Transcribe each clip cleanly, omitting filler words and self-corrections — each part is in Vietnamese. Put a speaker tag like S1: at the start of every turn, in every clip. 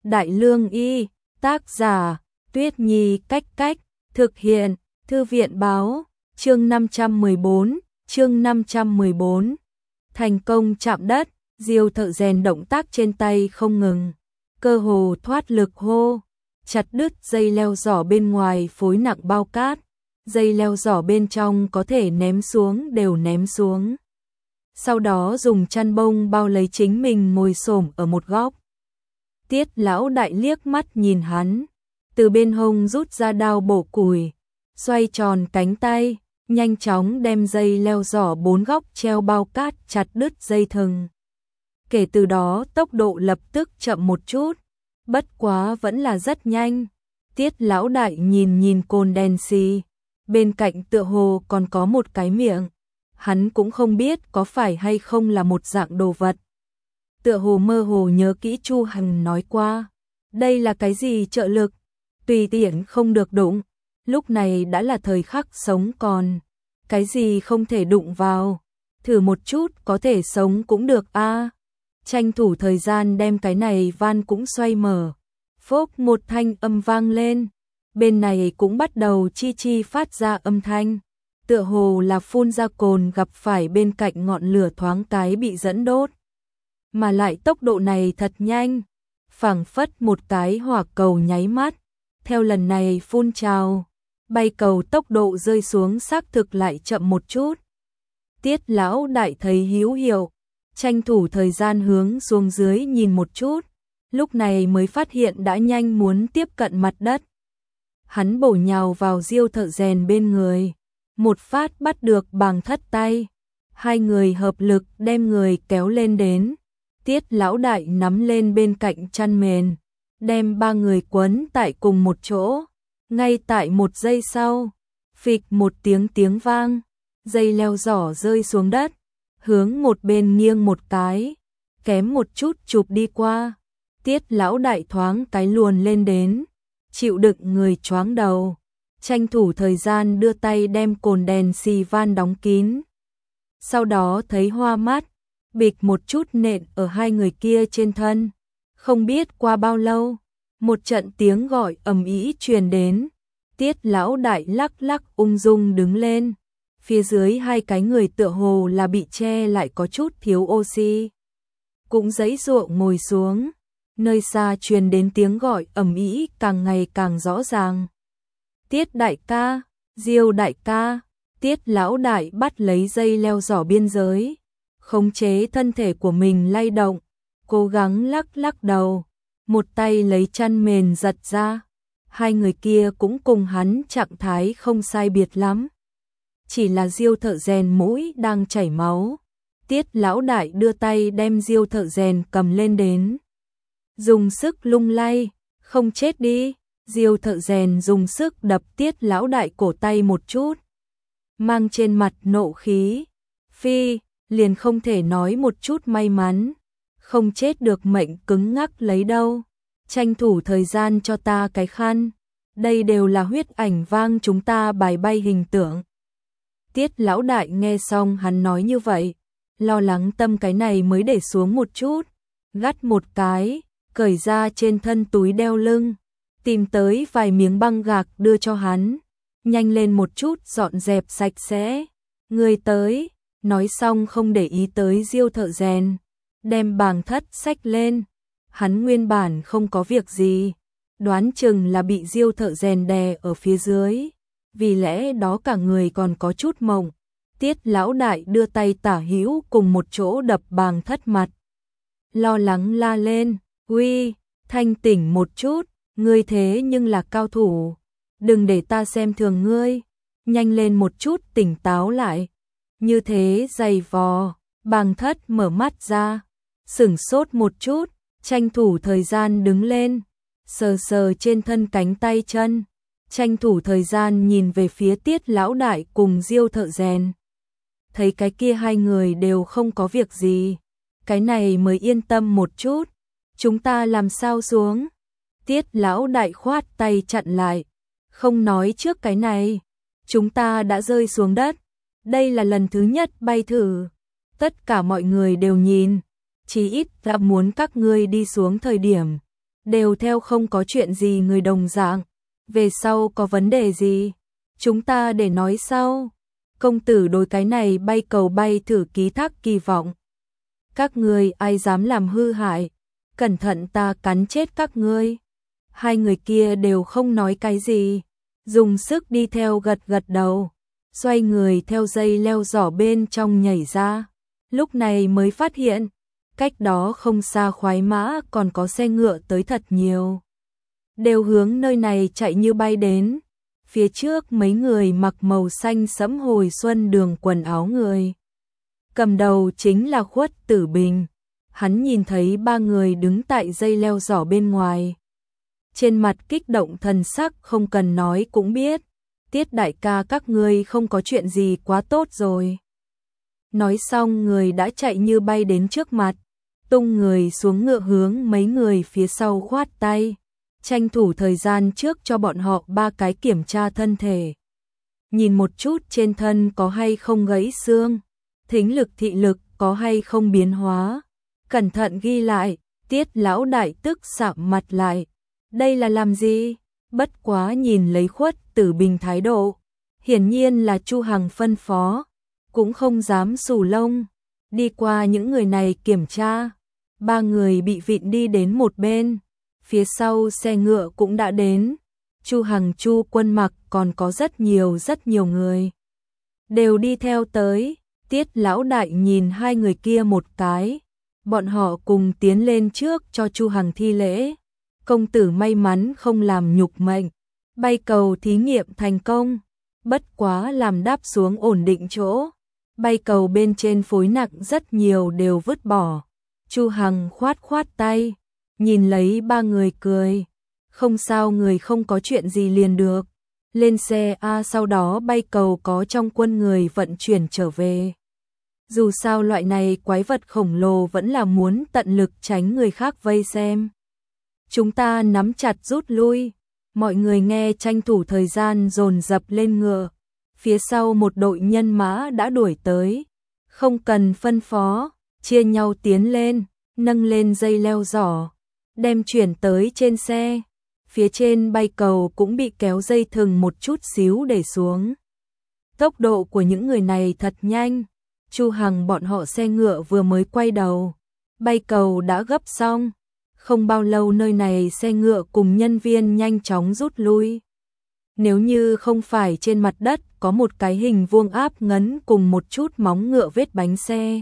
S1: Đại Lương Y, tác giả, Tuyết Nhi Cách Cách, thực hiện, Thư viện báo, chương 514, thành công chạm đất, Diêu Thợ Rèn động tác trên tay không ngừng, cơ hồ thoát lực hô, chặt đứt dây leo giỏ bên ngoài phối nặng bao cát, dây leo giỏ bên trong có thể ném xuống đều ném xuống. Sau đó dùng chăn bông bao lấy chính mình ngồi xổm ở một góc. Tiết Lão Đại liếc mắt nhìn hắn, từ bên hông rút ra đao bổ củi, xoay tròn cánh tay, nhanh chóng đem dây leo giỏ 4 góc treo bao cát chặt đứt dây thừng. Kể từ đó tốc độ lập tức chậm một chút, bất quá vẫn là rất nhanh. Tiết Lão Đại nhìn cồn đèn xì, bên cạnh tựa hồ còn có một cái miệng, hắn cũng không biết có phải hay không là một dạng đồ vật. Tựa hồ mơ hồ nhớ kỹ Chu Hằng nói qua, đây là cái gì trợ lực, tùy tiện không được đụng, lúc này đã là thời khắc sống còn, cái gì không thể đụng vào, thử một chút có thể sống cũng được a. Tranh thủ thời gian đem cái này van cũng xoay mở, phốc một thanh âm vang lên, bên này cũng bắt đầu chi chi phát ra âm thanh, tựa hồ là phun ra cồn gặp phải bên cạnh ngọn lửa thoáng cái bị dẫn đốt. Mà lại tốc độ này thật nhanh, phảng phất một cái hỏa cầu nháy mắt, theo lần này phun trào, bay cầu tốc độ rơi xuống xác thực lại chậm một chút. Tiết Lão Đại thấy hữu hiệu, tranh thủ thời gian hướng xuống dưới nhìn một chút, lúc này mới phát hiện đã nhanh muốn tiếp cận mặt đất. Hắn bổ nhào vào Diêu Thợ Rèn bên người, một phát bắt được Bàng Thất tay, hai người hợp lực đem người kéo lên đến. Tiết Lão Đại nắm lên bên cạnh chăn mền, đem ba người quấn tại cùng một chỗ. Ngay tại một giây sau, phịch một tiếng vang, dây leo giỏ rơi xuống đất, hướng một bên nghiêng một cái, kém một chút chụp đi qua. Tiết Lão Đại thoáng cái luồn lên đến, chịu đựng người choáng đầu, tranh thủ thời gian đưa tay đem cồn đèn xì van đóng kín. Sau đó thấy hoa mắt, bịch một chút nện ở hai người kia trên thân. Không biết qua bao lâu, một trận tiếng gọi ầm ĩ truyền đến. Tiết Lão Đại lắc lắc ung dung đứng lên. Phía dưới hai cái người tựa hồ là bị che lại có chút thiếu oxy. Cũng giãy giụa ngồi xuống. Nơi xa truyền đến tiếng gọi ầm ĩ càng ngày càng rõ ràng. Tiết đại ca, Diêu đại ca. Tiết Lão Đại bắt lấy dây leo giỏ biên giới, khống chế thân thể của mình lay động, cố gắng lắc lắc đầu, một tay lấy chăn mền giật ra. Hai người kia cũng cùng hắn trạng thái không sai biệt lắm. Chỉ là Diêu Thợ Rèn mũi đang chảy máu. Tiết Lão Đại đưa tay đem Diêu Thợ Rèn cầm lên đến, dùng sức lung lay, không chết đi. Diêu Thợ Rèn dùng sức đập Tiết Lão Đại cổ tay một chút, mang trên mặt nộ khí. Phi, liền không thể nói một chút may mắn, không chết được mệnh cứng ngắc lấy đâu. Tranh thủ thời gian cho ta cái khăn, đây đều là huyết ảnh vang chúng ta bài bay hình tượng. Tiết Lão Đại nghe xong hắn nói như vậy, lo lắng tâm cái này mới để xuống một chút, gắt một cái, cởi ra trên thân túi đeo lưng, tìm tới vài miếng băng gạc đưa cho hắn. Nhanh lên một chút dọn dẹp sạch sẽ, người tới. Nói xong không để ý tới Diêu Thợ Rèn, đem Bàng Thất xách lên. Hắn nguyên bản không có việc gì, đoán chừng là bị Diêu Thợ Rèn đè ở phía dưới, vì lẽ đó cả người còn có chút mộng. Tiết Lão Đại đưa tay tả hữu cùng một chỗ đập Bàng Thất mặt, lo lắng la lên, uy, thanh tỉnh một chút, ngươi thế nhưng là cao thủ, đừng để ta xem thường ngươi, nhanh lên một chút tỉnh táo lại. Như thế dày vò, Bàng Thất mở mắt ra, sửng sốt một chút, tranh thủ thời gian đứng lên, sờ sờ trên thân cánh tay chân, tranh thủ thời gian nhìn về phía Tiết Lão Đại cùng Diêu Thợ Rèn. Thấy cái kia hai người đều không có việc gì, cái này mới yên tâm một chút. Chúng ta làm sao xuống? Tiết Lão Đại khoát tay chặn lại, không nói trước cái này, chúng ta đã rơi xuống đất. Đây là lần thứ nhất bay thử, tất cả mọi người đều nhìn, chí ít đã muốn các ngươi đi xuống thời điểm, đều theo không có chuyện gì người đồng dạng. Về sau có vấn đề gì, chúng ta để nói sau. Công tử đối cái này bay cầu bay thử ký thác kỳ vọng. Các ngươi ai dám làm hư hại, cẩn thận ta cắn chết các ngươi. Hai người kia đều không nói cái gì, dùng sức đi theo gật gật đầu, xoay người theo dây leo giỏ bên trong nhảy ra. Lúc này mới phát hiện, cách đó không xa khoái mã còn có xe ngựa tới thật nhiều. Đều hướng nơi này chạy như bay đến. Phía trước mấy người mặc màu xanh sẫm hồi xuân đường quần áo người. Cầm đầu chính là Khuất Tử Bình. Hắn nhìn thấy ba người đứng tại dây leo giỏ bên ngoài. Trên mặt kích động thần sắc không cần nói cũng biết. Tiết đại ca các ngươi không có chuyện gì quá tốt rồi. Nói xong người đã chạy như bay đến trước mặt. Tung người xuống ngựa hướng mấy người phía sau khoát tay. Tranh thủ thời gian trước cho bọn họ ba cái kiểm tra thân thể. Nhìn một chút trên thân có hay không gãy xương. Thính lực thị lực có hay không biến hóa. Cẩn thận ghi lại, Tiết lão đại tức sạm mặt lại. Đây là làm gì? Bất quá nhìn lấy Khuất Tử Bình thái độ. Hiển nhiên là Chu Hằng phân phó. Cũng không dám xù lông. Đi qua những người này kiểm tra. Ba người bị vịn đi đến một bên. Phía sau xe ngựa cũng đã đến. Chu Hằng Chu Quân Mặc còn có rất nhiều người. Đều đi theo tới. Tiết lão đại nhìn hai người kia một cái. Bọn họ cùng tiến lên trước cho Chu Hằng thi lễ. Công tử may mắn không làm nhục mệnh. Bay cầu thí nghiệm thành công. Bất quá làm đáp xuống ổn định chỗ. Bay cầu bên trên phối nặng rất nhiều đều vứt bỏ. Chu Hằng khoát tay. Nhìn lấy ba người cười. Không sao, người không có chuyện gì liền được. Lên xe A, sau đó bay cầu có trong quân người vận chuyển trở về. Dù sao loại này quái vật khổng lồ vẫn là muốn tận lực tránh người khác vây xem. Chúng ta nắm chặt rút lui. Mọi người nghe tranh thủ thời gian dồn dập lên ngựa. Phía sau một đội nhân mã đã đuổi tới. Không cần phân phó, chia nhau tiến lên, nâng lên dây leo giỏ. Đem chuyển tới trên xe. Phía trên bay cầu cũng bị kéo dây thừng một chút xíu để xuống. Tốc độ của những người này thật nhanh. Chu Hằng bọn họ xe ngựa vừa mới quay đầu. Bay cầu đã gấp xong. Không bao lâu nơi này xe ngựa cùng nhân viên nhanh chóng rút lui. Nếu như không phải trên mặt đất có một cái hình vuông áp ngấn cùng một chút móng ngựa vết bánh xe.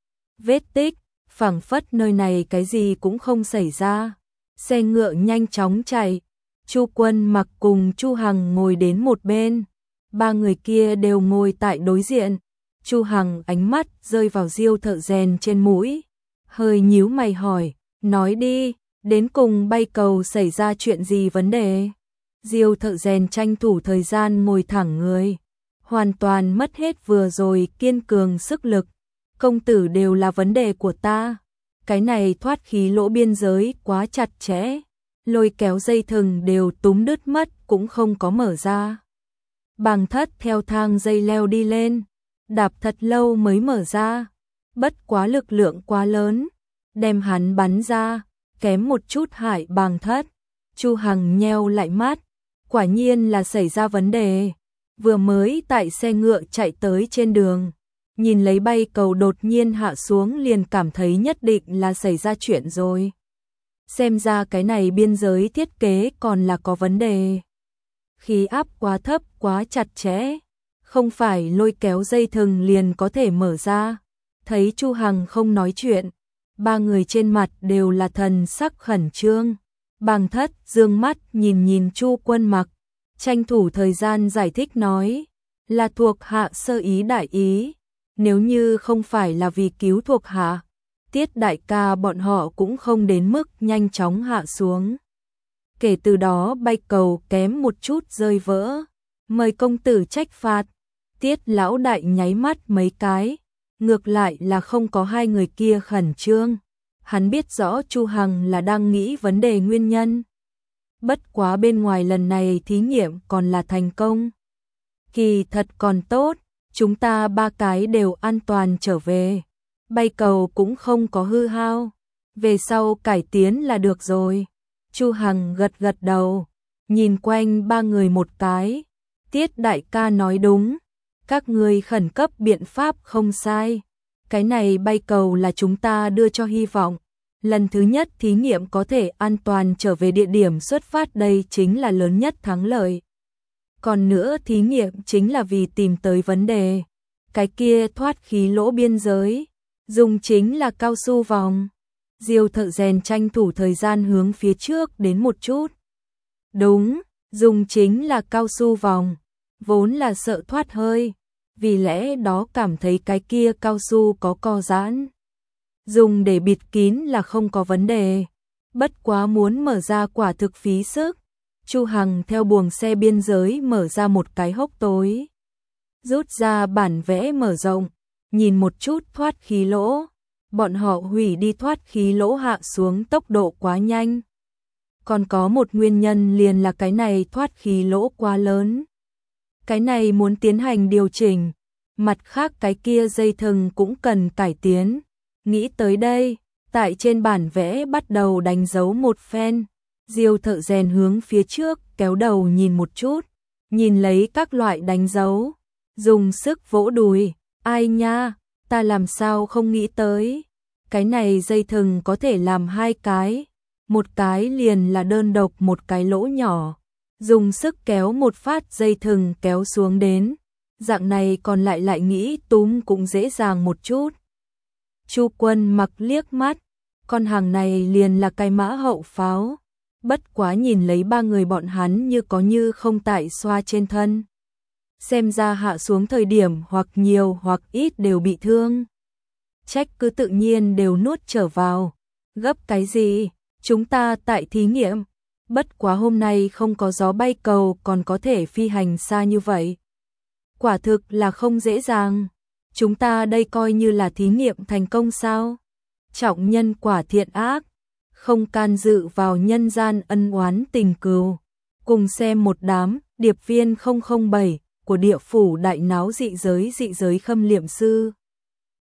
S1: Vết tích, phảng phất nơi này cái gì cũng không xảy ra. Xe ngựa nhanh chóng chạy. Chu Quân Mặc cùng Chu Hằng ngồi đến một bên. Ba người kia đều ngồi tại đối diện. Chu Hằng ánh mắt rơi vào Diêu thợ rèn trên mũi. Hơi nhíu mày hỏi, nói đi, đến cùng bay cầu xảy ra chuyện gì vấn đề? Diêu thợ rèn tranh thủ thời gian ngồi thẳng người. Hoàn toàn mất hết vừa rồi kiên cường sức lực. Công tử đều là vấn đề của ta. Cái này thoát khí lỗ biên giới quá chặt chẽ. Lôi kéo dây thừng đều túm đứt mất cũng không có mở ra. Bàng Thất theo thang dây leo đi lên. Đạp thật lâu mới mở ra. Bất quá lực lượng quá lớn. Đem hắn bắn ra. Kém một chút hại Bàng Thất. Chu Hằng nheo lại mắt. Quả nhiên là xảy ra vấn đề. Vừa mới tại xe ngựa chạy tới trên đường. Nhìn lấy bay cầu đột nhiên hạ xuống liền cảm thấy nhất định là xảy ra chuyện rồi. Xem ra cái này biên giới thiết kế còn là có vấn đề. Khí áp quá thấp quá chặt chẽ. Không phải lôi kéo dây thừng liền có thể mở ra. Thấy Chu Hằng không nói chuyện. Ba người trên mặt đều là thần sắc khẩn trương. Bàng Thất dương mắt nhìn Chu Quân Mặc. Tranh thủ thời gian giải thích nói. Là thuộc hạ sơ ý đại ý. Nếu như không phải là vì cứu thuộc hạ, Tiết đại ca bọn họ cũng không đến mức nhanh chóng hạ xuống. Kể từ đó bay cầu kém một chút rơi vỡ. Mời công tử trách phạt. Tiết lão đại nháy mắt mấy cái. Ngược lại là không có hai người kia khẩn trương. Hắn biết rõ Chu Hằng là đang nghĩ vấn đề nguyên nhân. Bất quá bên ngoài lần này thí nghiệm còn là thành công. Kỳ thật còn tốt. Chúng ta ba cái đều an toàn trở về. Bay cầu cũng không có hư hao. Về sau cải tiến là được rồi. Chu Hằng gật gật đầu, nhìn quanh ba người một cái. Tiết đại ca nói đúng, các ngươi khẩn cấp biện pháp không sai. Cái này bay cầu là chúng ta đưa cho hy vọng. Lần thứ nhất thí nghiệm có thể an toàn trở về địa điểm xuất phát, đây chính là lớn nhất thắng lợi. Còn nữa thí nghiệm chính là vì tìm tới vấn đề. Cái kia thoát khí lỗ biên giới, dùng chính là cao su vòng. Diêu thợ rèn tranh thủ thời gian hướng phía trước đến một chút. Đúng, dùng chính là cao su vòng, vốn là sợ thoát hơi, vì lẽ đó cảm thấy cái kia cao su có co giãn. Dùng để bịt kín là không có vấn đề, bất quá muốn mở ra quả thực phí sức. Chu Hằng theo buồng xe biên giới mở ra một cái hốc tối, rút ra bản vẽ mở rộng, nhìn một chút thoát khí lỗ. Bọn họ hủy đi thoát khí lỗ hạ xuống tốc độ quá nhanh. Còn có một nguyên nhân liền là cái này thoát khí lỗ quá lớn. Cái này muốn tiến hành điều chỉnh, mặt khác cái kia dây thừng cũng cần cải tiến. Nghĩ tới đây, tại trên bản vẽ bắt đầu đánh dấu một phen. Diêu thợ rèn hướng phía trước kéo đầu nhìn một chút, nhìn lấy các loại đánh dấu, dùng sức vỗ đùi. Ai nha, ta làm sao không nghĩ tới. Cái này dây thừng có thể làm hai cái, một cái liền là đơn độc một cái lỗ nhỏ, dùng sức kéo một phát dây thừng kéo xuống đến, dạng này còn lại nghĩ túm cũng dễ dàng một chút. Chu Quân mặc liếc mắt, con hàng này liền là cái mã hậu pháo, bất quá nhìn lấy ba người bọn hắn như có như không tại xoa trên thân. Xem ra hạ xuống thời điểm hoặc nhiều hoặc ít đều bị thương. Trách cứ tự nhiên đều nuốt trở vào. Gấp cái gì, chúng ta tại thí nghiệm. Bất quá hôm nay không có gió bay cầu còn có thể phi hành xa như vậy. Quả thực là không dễ dàng. Chúng ta đây coi như là thí nghiệm thành công sao? Trọng nhân quả thiện ác, không can dự vào nhân gian ân oán tình cừu. Cùng xem một đám điệp viên 007 của địa phủ đại náo dị giới khâm liệm sư.